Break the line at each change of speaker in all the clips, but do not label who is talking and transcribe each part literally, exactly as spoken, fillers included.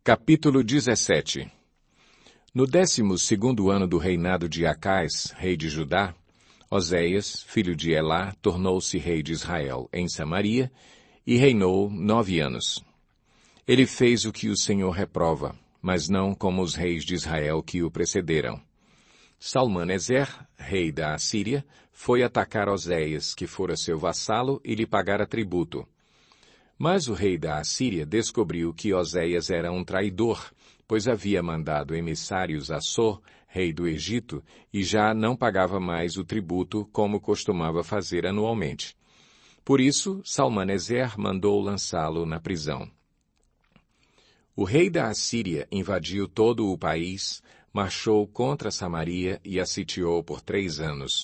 Capítulo dezessete. No décimo segundo ano do reinado de Acais, rei de Judá, Oséias, filho de Elá, tornou-se rei de Israel em Samaria e reinou nove anos. Ele fez o que o Senhor reprova, mas não como os reis de Israel que o precederam. Salmaneser, rei da Assíria, foi atacar Oséias, que fora seu vassalo, e lhe pagara tributo. Mas o rei da Assíria descobriu que Oséias era um traidor, pois havia mandado emissários a So, rei do Egito, e já não pagava mais o tributo como costumava fazer anualmente. Por isso, Salmaneser mandou lançá-lo na prisão. O rei da Assíria invadiu todo o país, marchou contra Samaria e a sitiou por três anos.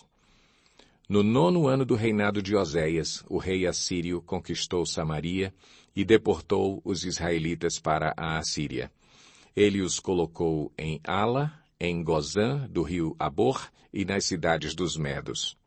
No nono ano do reinado de Oséias, o rei assírio conquistou Samaria e deportou os israelitas para a Assíria. Ele os colocou em Ala, em Gozã, do rio Abor, e nas cidades dos Medos.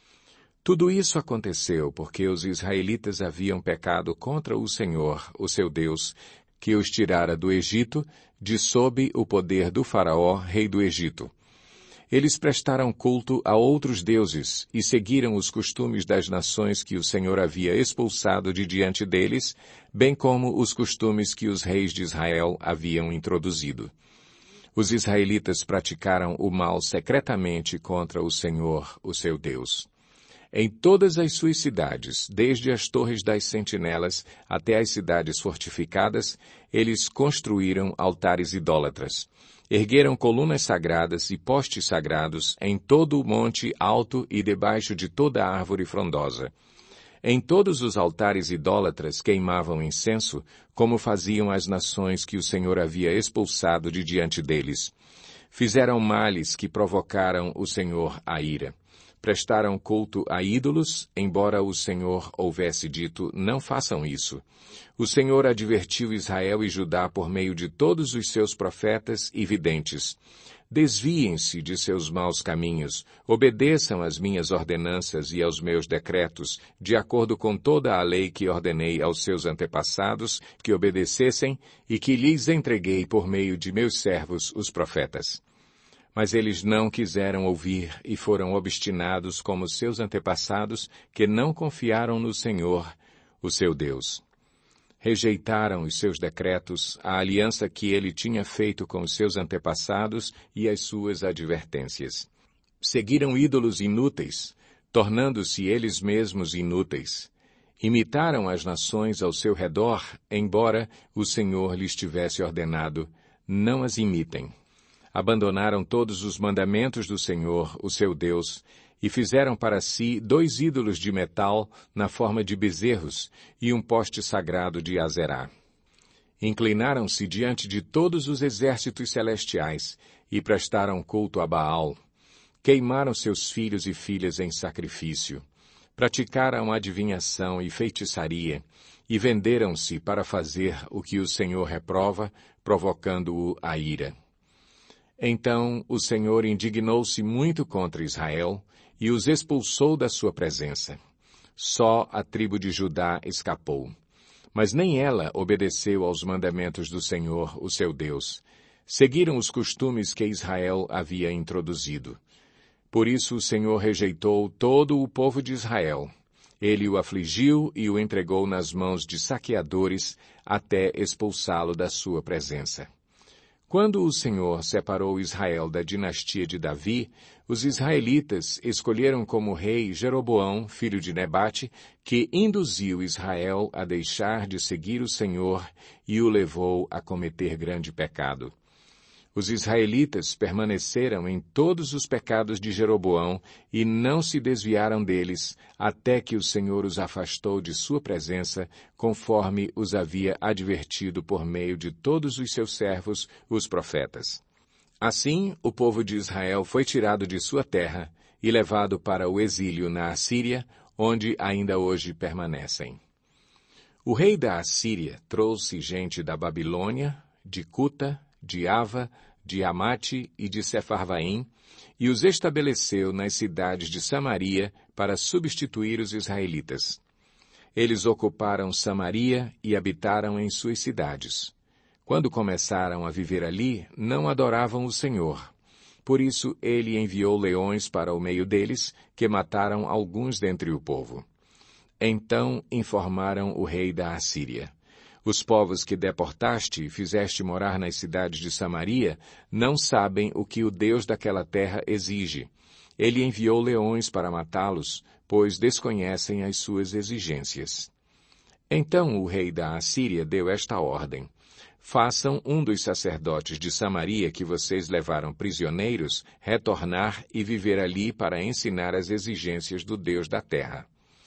Tudo isso aconteceu porque os israelitas haviam pecado contra o Senhor, o seu Deus, que os tirara do Egito, de sob o poder do faraó, rei do Egito. Eles prestaram culto a outros deuses e seguiram os costumes das nações que o Senhor havia expulsado de diante deles, bem como os costumes que os reis de Israel haviam introduzido. Os israelitas praticaram o mal secretamente contra o Senhor, o seu Deus. Em todas as suas cidades, desde as torres das sentinelas até as cidades fortificadas, eles construíram altares idólatras. Ergueram colunas sagradas e postes sagrados em todo o monte alto e debaixo de toda árvore frondosa. Em todos os altares idólatras queimavam incenso, como faziam as nações que o Senhor havia expulsado de diante deles. Fizeram males que provocaram o Senhor a ira. Prestaram culto a ídolos, embora o Senhor houvesse dito, não façam isso. O Senhor advertiu Israel e Judá por meio de todos os seus profetas e videntes. Desviem-se de seus maus caminhos, obedeçam às minhas ordenanças e aos meus decretos, de acordo com toda a lei que ordenei aos seus antepassados, que obedecessem e que lhes entreguei por meio de meus servos, os profetas. Mas eles não quiseram ouvir e foram obstinados como seus antepassados, que não confiaram no Senhor, o seu Deus. Rejeitaram os seus decretos, a aliança que ele tinha feito com os seus antepassados e as suas advertências. Seguiram ídolos inúteis, tornando-se eles mesmos inúteis. Imitaram as nações ao seu redor, embora o Senhor lhes tivesse ordenado, não as imitem. Abandonaram todos os mandamentos do Senhor, o seu Deus, e fizeram para si dois ídolos de metal na forma de bezerros e um poste sagrado de Azerá. Inclinaram-se diante de todos os exércitos celestiais e prestaram culto a Baal. Queimaram seus filhos e filhas em sacrifício. Praticaram adivinhação e feitiçaria e venderam-se para fazer o que o Senhor reprova, provocando-o a ira. Então o Senhor indignou-se muito contra Israel e os expulsou da sua presença. Só a tribo de Judá escapou. Mas nem ela obedeceu aos mandamentos do Senhor, o seu Deus. Seguiram os costumes que Israel havia introduzido. Por isso o Senhor rejeitou todo o povo de Israel. Ele o afligiu e o entregou nas mãos de saqueadores até expulsá-lo da sua presença. Quando o Senhor separou Israel da dinastia de Davi, os israelitas escolheram como rei Jeroboão, filho de Nebate, que induziu Israel a deixar de seguir o Senhor e o levou a cometer grande pecado. Os israelitas permaneceram em todos os pecados de Jeroboão e não se desviaram deles, até que o Senhor os afastou de sua presença, conforme os havia advertido por meio de todos os seus servos, os profetas. Assim, o povo de Israel foi tirado de sua terra e levado para o exílio na Assíria, onde ainda hoje permanecem. O rei da Assíria trouxe gente da Babilônia, de Cuta, de Ava, de Amate e de Sefarvaim, e os estabeleceu nas cidades de Samaria para substituir os israelitas. Eles ocuparam Samaria e habitaram em suas cidades. Quando começaram a viver ali, não adoravam o Senhor. Por isso ele enviou leões para o meio deles, que mataram alguns dentre o povo. Então informaram o rei da Assíria: Os povos que deportaste e fizeste morar nas cidades de Samaria não sabem o que o Deus daquela terra exige. Ele enviou leões para matá-los, pois desconhecem as suas exigências. Então o rei da Assíria deu esta ordem: Façam um dos sacerdotes de Samaria que vocês levaram prisioneiros retornar e viver ali para ensinar as exigências do Deus da terra.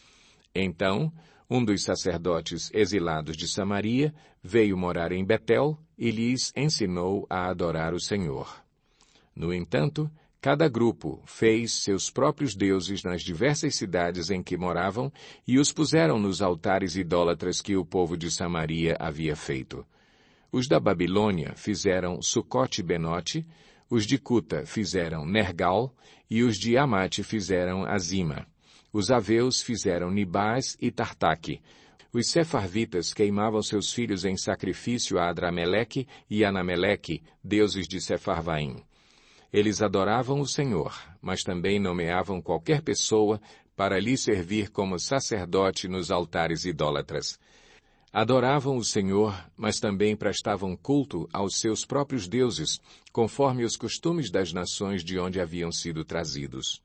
Então, um dos sacerdotes exilados de Samaria veio morar em Betel e lhes ensinou a adorar o Senhor. No entanto, cada grupo fez seus próprios deuses nas diversas cidades em que moravam e os puseram nos altares idólatras que o povo de Samaria havia feito. Os da Babilônia fizeram Sucote-Benote, os de Cuta fizeram Nergal e os de Amate fizeram Azima. Os aveus fizeram Nibás e Tartaque. Os sefarvitas queimavam seus filhos em sacrifício a Adrameleque e Anameleque, deuses de Sefarvaim. Eles adoravam o Senhor, mas também nomeavam qualquer pessoa para lhe servir como sacerdote nos altares idólatras. Adoravam o Senhor, mas também prestavam culto aos seus próprios deuses, conforme os costumes das nações de onde haviam sido trazidos.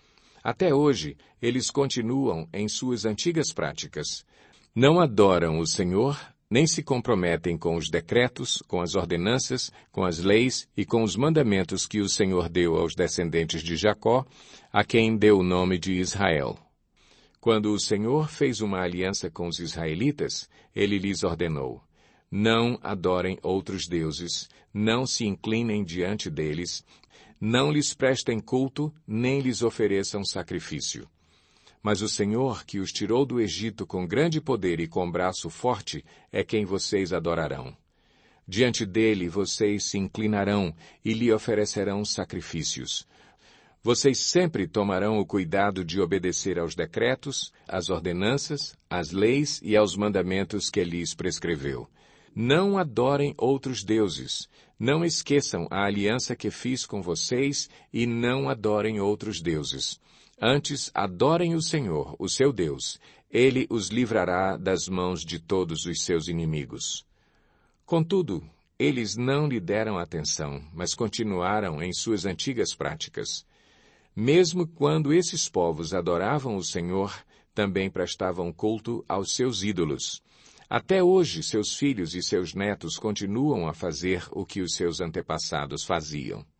Até hoje, eles continuam em suas antigas práticas. Não adoram o Senhor, nem se comprometem com os decretos, com as ordenanças, com as leis e com os mandamentos que o Senhor deu aos descendentes de Jacó, a quem deu o nome de Israel. Quando o Senhor fez uma aliança com os israelitas, ele lhes ordenou: Não adorem outros deuses, não se inclinem diante deles, não lhes prestem culto, nem lhes ofereçam sacrifício. Mas o Senhor, que os tirou do Egito com grande poder e com braço forte, é quem vocês adorarão. Diante dele vocês se inclinarão e lhe oferecerão sacrifícios. Vocês sempre tomarão o cuidado de obedecer aos decretos, às ordenanças, às leis e aos mandamentos que lhes prescreveu. Não adorem outros deuses. Não esqueçam a aliança que fiz com vocês e não adorem outros deuses. Antes, adorem o Senhor, o seu Deus. Ele os livrará das mãos de todos os seus inimigos. Contudo, eles não lhe deram atenção, mas continuaram em suas antigas práticas. Mesmo quando esses povos adoravam o Senhor, também prestavam culto aos seus ídolos. Até hoje, seus filhos e seus netos continuam a fazer o que os seus antepassados faziam.